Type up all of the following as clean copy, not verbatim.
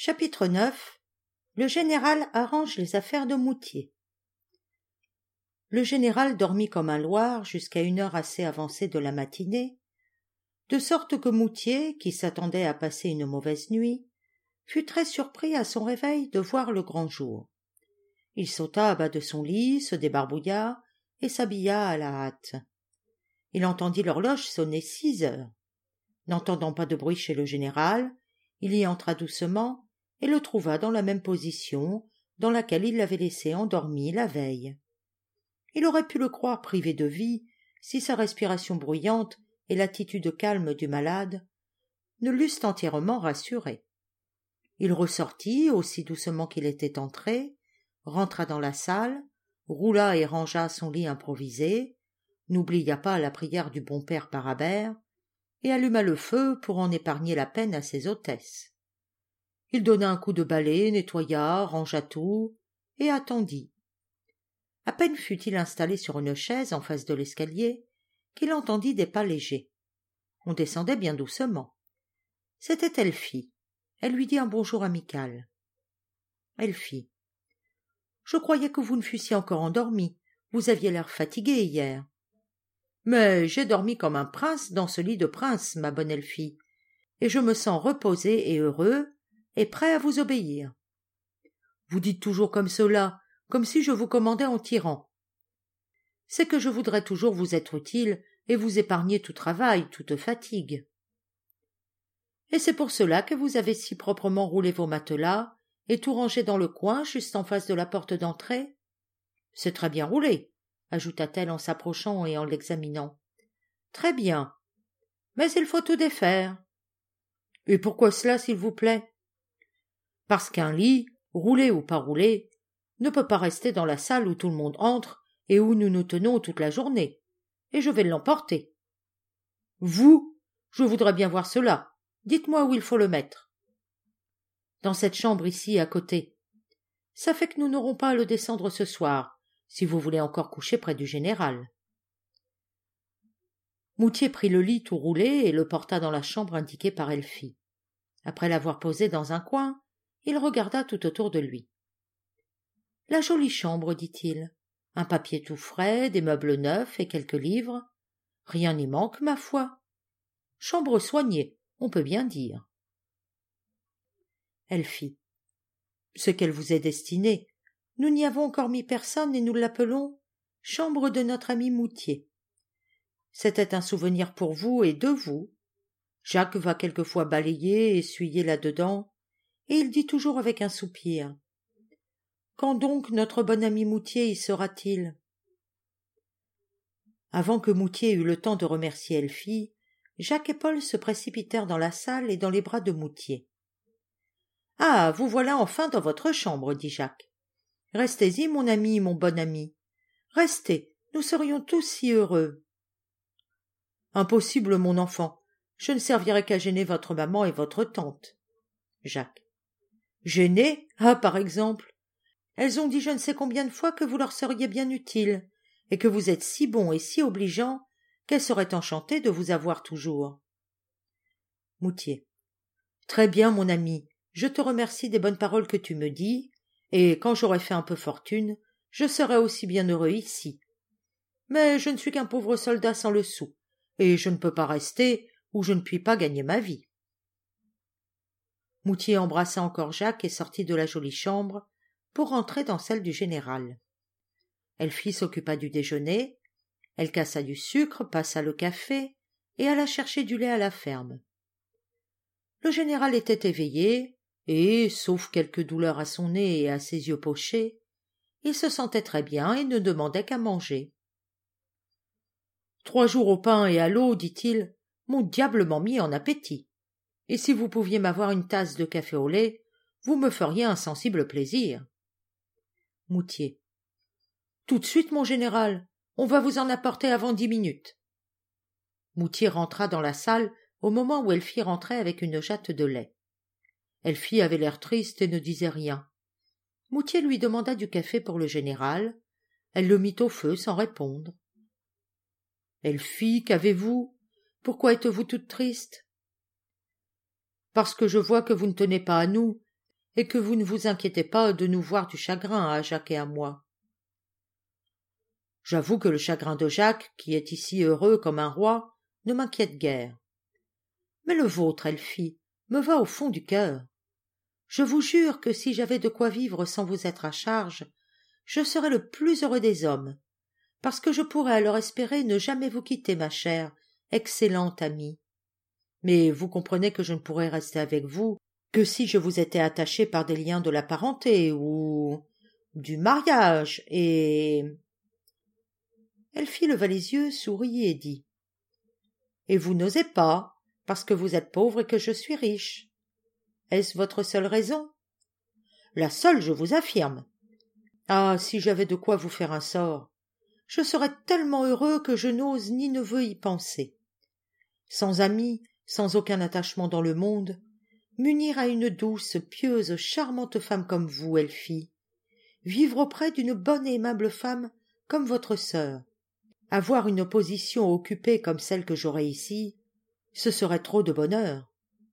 Chapitre 9. Le général arrange les affaires de Moutier. Le général dormit comme un loir jusqu'à une heure assez avancée de la matinée, de sorte que Moutier, qui s'attendait à passer une mauvaise nuit, fut très surpris à son réveil de voir le grand jour. Il sauta à bas de son lit, se débarbouilla et s'habilla à la hâte. Il entendit l'horloge sonner 6 heures. N'entendant pas de bruit chez le général, il y entra doucement et le trouva dans la même position dans laquelle il l'avait laissé endormi la veille. Il aurait pu le croire privé de vie si sa respiration bruyante et l'attitude calme du malade ne l'eussent entièrement rassuré. Il ressortit aussi doucement qu'il était entré, rentra dans la salle, roula et rangea son lit improvisé, n'oublia pas la prière du bon père Parabère, et alluma le feu pour en épargner la peine à ses hôtesses. Il donna un coup de balai, nettoya, rangea tout, et attendit. À peine fut-il installé sur une chaise en face de l'escalier, qu'il entendit des pas légers. On descendait bien doucement. C'était Elfie. Elle lui dit un bonjour amical. Elfie. Je croyais que vous ne fussiez encore endormi. Vous aviez l'air fatigué hier. Mais j'ai dormi comme un prince dans ce lit de prince, ma bonne Elfie, et je me sens reposé et heureux, et prêt à vous obéir. Vous dites toujours comme cela, comme si je vous commandais en tyran. C'est que je voudrais toujours vous être utile et vous épargner tout travail, toute fatigue. Et c'est pour cela que vous avez si proprement roulé vos matelas et tout rangé dans le coin juste en face de la porte d'entrée? C'est très bien roulé, ajouta-t-elle en s'approchant et en l'examinant. Très bien. Mais il faut tout défaire. Et pourquoi cela, s'il vous plaît? Parce qu'un lit, roulé ou pas roulé, ne peut pas rester dans la salle où tout le monde entre et où nous nous tenons toute la journée, et je vais l'emporter. Vous? Je voudrais bien voir cela. Dites-moi où il faut le mettre. Dans cette chambre ici, à côté. Ça fait que nous n'aurons pas à le descendre ce soir, si vous voulez encore coucher près du général. Moutier prit le lit tout roulé et le porta dans la chambre indiquée par Elfie. Après l'avoir posé dans un coin, il regarda tout autour de lui. La jolie chambre, dit-il. Un papier tout frais, des meubles neufs et quelques livres. Rien n'y manque, ma foi. Chambre soignée, on peut bien dire. Elfie. Ce qu'elle vous est destinée. Nous n'y avons encore mis personne et nous l'appelons chambre de notre ami Moutier. C'était un souvenir pour vous et de vous. Jacques va quelquefois balayer et essuyer là-dedans, et il dit toujours avec un soupir. Quand donc notre bon ami Moutier y sera-t-il? Avant que Moutier eût le temps de remercier Elfie, Jacques et Paul se précipitèrent dans la salle et dans les bras de Moutier. « Ah, vous voilà enfin dans votre chambre, dit Jacques. Restez-y, mon ami, mon bon ami. Restez, nous serions tous si heureux. Impossible, mon enfant. Je ne servirai qu'à gêner votre maman et votre tante. Jacques. Gêner? Ah, par exemple. Elles ont dit je ne sais combien de fois que vous leur seriez bien utile, et que vous êtes si bon et si obligeant qu'elles seraient enchantées de vous avoir toujours. Moutier. Très bien, mon ami, je te remercie des bonnes paroles que tu me dis, et quand j'aurai fait un peu fortune, je serai aussi bien heureux ici. Mais je ne suis qu'un pauvre soldat sans le sou, et je ne peux pas rester où je ne puis pas gagner ma vie. Moutier embrassa encore Jacques et sortit de la jolie chambre pour rentrer dans celle du général. Elfie s'occupa du déjeuner, elle cassa du sucre, passa le café et alla chercher du lait à la ferme. Le général était éveillé et, sauf quelques douleurs à son nez et à ses yeux pochés, il se sentait très bien et ne demandait qu'à manger. 3 jours au pain et à l'eau, dit-il, m'ont diablement mis en appétit. Et si vous pouviez m'avoir une tasse de café au lait, vous me feriez un sensible plaisir. Moutier. Tout de suite, mon général, on va vous en apporter avant 10 minutes. Moutier rentra dans la salle au moment où Elfie rentrait avec une jatte de lait. Elfie avait l'air triste et ne disait rien. Moutier lui demanda du café pour le général. Elle le mit au feu sans répondre. Elfie, qu'avez-vous? Pourquoi êtes-vous toute triste? Parce que je vois que vous ne tenez pas à nous, et que vous ne vous inquiétez pas de nous voir du chagrin à Jacques et à moi. J'avoue que le chagrin de Jacques, qui est ici heureux comme un roi, ne m'inquiète guère. Mais le vôtre, Elfie, me va au fond du cœur. Je vous jure que si j'avais de quoi vivre sans vous être à charge, je serais le plus heureux des hommes, parce que je pourrais alors espérer ne jamais vous quitter, ma chère, excellente amie. Mais vous comprenez que je ne pourrais rester avec vous que si je vous étais attaché par des liens de la parenté ou du mariage, et... Elfie leva les yeux, sourit et dit « Et vous n'osez pas, parce que vous êtes pauvre et que je suis riche. Est-ce votre seule raison ? » « La seule, je vous affirme. Ah, si j'avais de quoi vous faire un sort. Je serais tellement heureux que je n'ose ni ne veux y penser. Sans amis, sans aucun attachement dans le monde, m'unir à une douce, pieuse, charmante femme comme vous, Elfie, vivre auprès d'une bonne et aimable femme comme votre sœur, avoir une position occupée comme celle que j'aurais ici, ce serait trop de bonheur.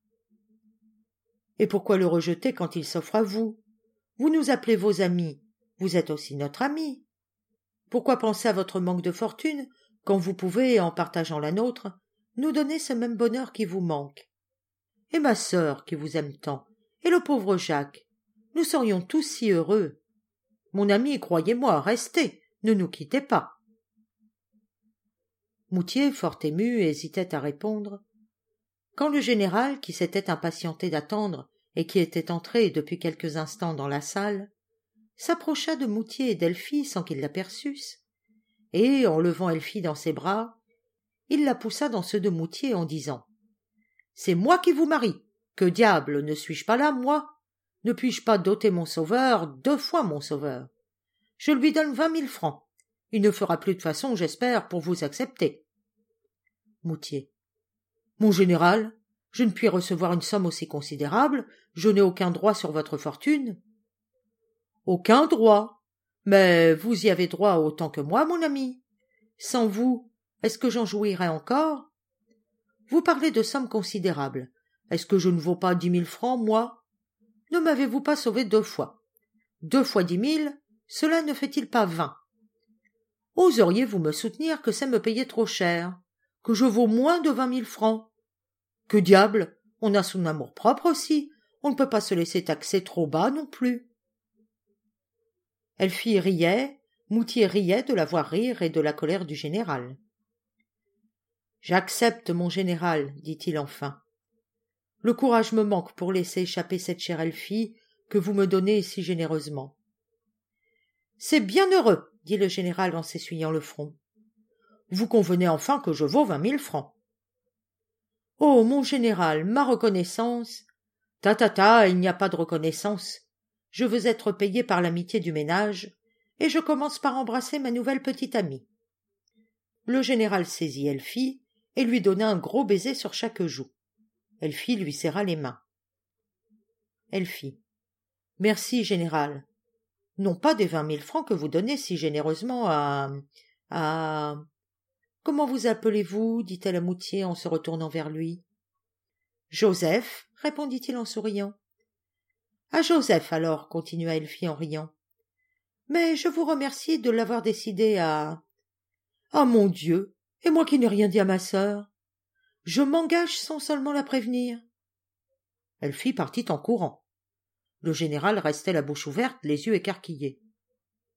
Et pourquoi le rejeter quand il s'offre à vous ? Vous nous appelez vos amis, vous êtes aussi notre ami. Pourquoi penser à votre manque de fortune quand vous pouvez, en partageant la nôtre, nous donner ce même bonheur qui vous manque ? Et ma sœur qui vous aime tant, et le pauvre Jacques, nous serions tous si heureux. Mon ami, croyez-moi, restez, ne nous quittez pas. Moutier, fort ému, hésitait à répondre, quand le général, qui s'était impatienté d'attendre et qui était entré depuis quelques instants dans la salle, s'approcha de Moutier et d'Elfie sans qu'ils l'aperçussent, et, en levant Elfie dans ses bras, il la poussa dans ceux de Moutier en disant « C'est moi qui vous marie. Que diable, ne suis-je pas là, moi ? Ne puis-je pas doter mon sauveur, 2 fois mon sauveur ? Je lui donne 20 000 francs. Il ne fera plus de façon, j'espère, pour vous accepter. » Moutier. « Mon général, je ne puis recevoir une somme aussi considérable, je n'ai aucun droit sur votre fortune. » « Aucun droit. Mais vous y avez droit autant que moi, mon ami. Sans vous, est-ce que j'en jouirais encore ? Vous parlez de sommes considérables. Est-ce que je ne vaux pas 10 000 francs, moi ? Ne m'avez-vous pas sauvé 2 fois ? 2 fois 10 000, cela ne fait-il pas 20 ? Oseriez-vous me soutenir que c'est me payer trop cher, que je vaux moins de 20 000 francs ? Que diable, on a son amour-propre aussi, on ne peut pas se laisser taxer trop bas non plus. Elfie riait, Moutier riait de la voir rire et de la colère du général. « J'accepte, mon général, dit-il enfin. Le courage me manque pour laisser échapper cette chère Elfie que vous me donnez si généreusement. »« C'est bien heureux, dit le général en s'essuyant le front. Vous convenez enfin que je vaux 20 000 francs. »« Oh, mon général, ma reconnaissance !»« Ta, il n'y a pas de reconnaissance. Je veux être payé par l'amitié du ménage, et je commence par embrasser ma nouvelle petite amie. » Le général saisit Elfie et lui donna un gros baiser sur chaque joue. Elfie lui serra les mains. Elfie. « Merci, général. Non pas des 20 000 francs que vous donnez si généreusement à... Comment vous appelez-vous ? dit-elle à Moutier en se retournant vers lui. Joseph, répondit-il en souriant. À Joseph, alors, continua Elfie en riant. Mais je vous remercie de l'avoir décidé à... Ah, mon Dieu, et moi qui n'ai rien dit à ma sœur. Je m'engage sans seulement la prévenir. Elfie partit en courant. Le général restait la bouche ouverte, les yeux écarquillés. Comment ?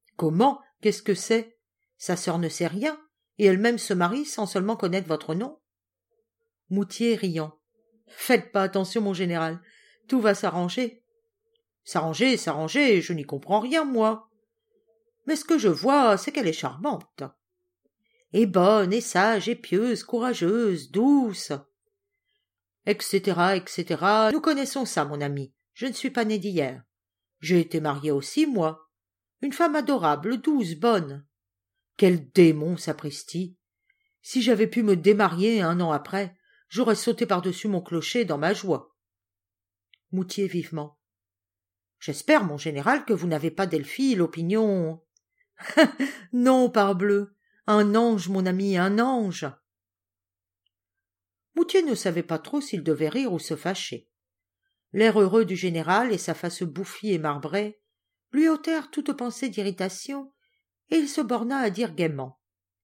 Qu'est-ce que c'est ? Sa sœur ne sait rien, et elle-même se marie sans seulement connaître votre nom ? Moutier riant. Faites pas attention, mon général, tout va s'arranger. S'arranger, je n'y comprends rien, moi. Mais ce que je vois, c'est qu'elle est charmante. Et bonne, et sage, et pieuse, courageuse, douce, etc., etc. Nous connaissons ça, mon ami. Je ne suis pas né d'hier. J'ai été marié aussi, moi. Une femme adorable, douce, bonne. Quel démon, sapristi. Si j'avais pu me démarier 1 an après, j'aurais sauté par-dessus mon clocher dans ma joie. Moutier vivement. J'espère, mon général, que vous n'avez pas d'Elfie l'opinion... Non, parbleu, un ange, mon ami, un ange. Moutier ne savait pas trop s'il devait rire ou se fâcher. L'air heureux du général et sa face bouffie et marbrée lui ôtèrent toute pensée d'irritation, et il se borna à dire gaiement: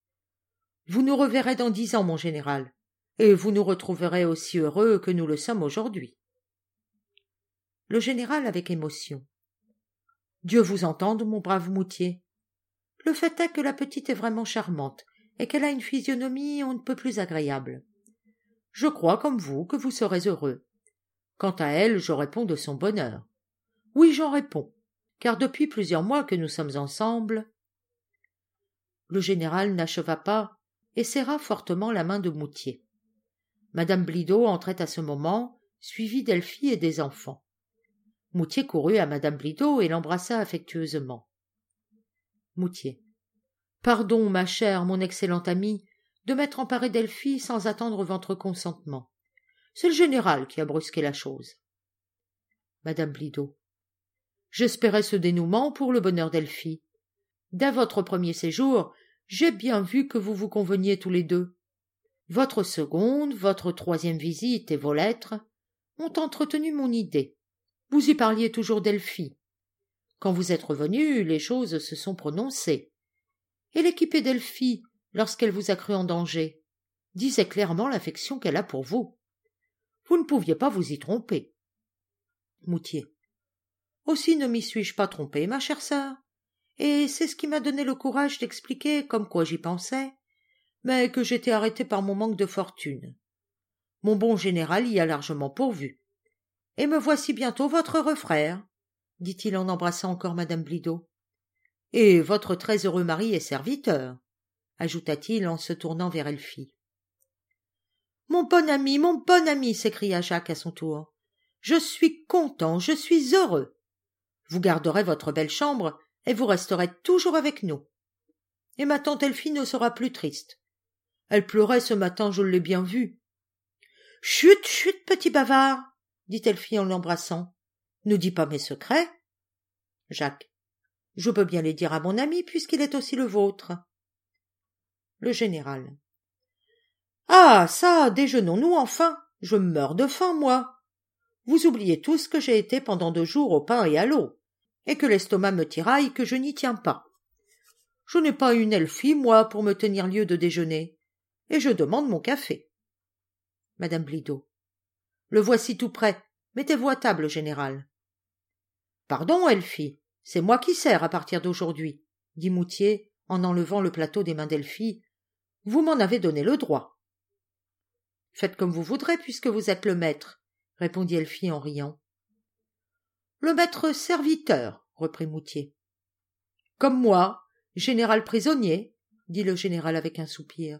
« Vous nous reverrez dans 10 ans, mon général, et vous nous retrouverez aussi heureux que nous le sommes aujourd'hui. » Le général avec émotion: « Dieu vous entende, mon brave Moutier. Le fait est que la petite est vraiment charmante, et qu'elle a une physionomie on ne peut plus agréable. Je crois, comme vous, que vous serez heureux. Quant à elle, je réponds de son bonheur. Oui, j'en réponds, car depuis plusieurs mois que nous sommes ensemble. » Le général n'acheva pas et serra fortement la main de Moutier. Madame Blido entrait à ce moment, suivie d'Elfie et des enfants. Moutier courut à Madame Blido et l'embrassa affectueusement. Moutier: « Pardon, ma chère, mon excellente amie, de m'être emparé d'Elfie sans attendre votre consentement. C'est le général qui a brusqué la chose. » Madame Blido: « J'espérais ce dénouement pour le bonheur d'Elfie. Dès votre premier séjour, j'ai bien vu que vous vous conveniez tous les deux. Votre seconde, votre troisième visite et vos lettres ont entretenu mon idée. Vous y parliez toujours d'Elfie. Quand vous êtes revenu, les choses se sont prononcées. Et l'équipée d'Elfie, lorsqu'elle vous a cru en danger, disait clairement l'affection qu'elle a pour vous. Vous ne pouviez pas vous y tromper. » Moutier: « Aussi ne m'y suis-je pas trompé, ma chère sœur, et c'est ce qui m'a donné le courage d'expliquer comme quoi j'y pensais, mais que j'étais arrêté par mon manque de fortune. Mon bon général y a largement pourvu. Et me voici bientôt votre heureux frère, dit-il en embrassant encore madame Blido. Et votre très heureux mari et serviteur, ajouta-t-il en se tournant vers Elfie. Mon bon ami, s'écria Jacques à son tour. Je suis content, je suis heureux. Vous garderez votre belle chambre et vous resterez toujours avec nous. Et ma tante Elfie ne sera plus triste. Elle pleurait ce matin, je l'ai bien vue. Chut, chut, petit bavard, dit Elfie en l'embrassant. Ne dis pas mes secrets. Jacques: je peux bien les dire à mon ami puisqu'il est aussi le vôtre. Le général: ah, ça, déjeunons-nous enfin. Je meurs de faim, moi. Vous oubliez tous que j'ai été pendant 2 jours au pain et à l'eau, et que l'estomac me tiraille que je n'y tiens pas. Je n'ai pas une Elfie, moi, pour me tenir lieu de déjeuner, et je demande mon café. Madame Blido: le voici tout prêt. Mettez-vous à table, général. Pardon, Elfie, c'est moi qui sers à partir d'aujourd'hui, dit Moutier en enlevant le plateau des mains d'Elfie. Vous m'en avez donné le droit. Faites comme vous voudrez puisque vous êtes le maître, répondit Elfie en riant. Le maître serviteur, reprit Moutier. Comme moi, général prisonnier, dit le général avec un soupir.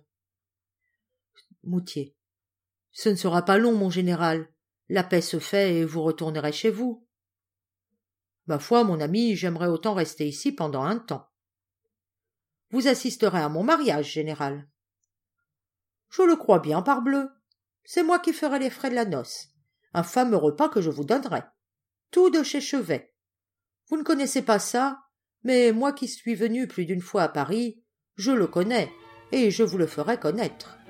Moutier: ce ne sera pas long, mon général. La paix se fait et vous retournerez chez vous. Ma foi, mon ami, j'aimerais autant rester ici pendant un temps. Vous assisterez à mon mariage, général. Je le crois bien, parbleu. C'est moi qui ferai les frais de la noce. Un fameux repas que je vous donnerai. Tout de chez Chevet. Vous ne connaissez pas ça, mais moi qui suis venu plus d'une fois à Paris, je le connais, et je vous le ferai connaître.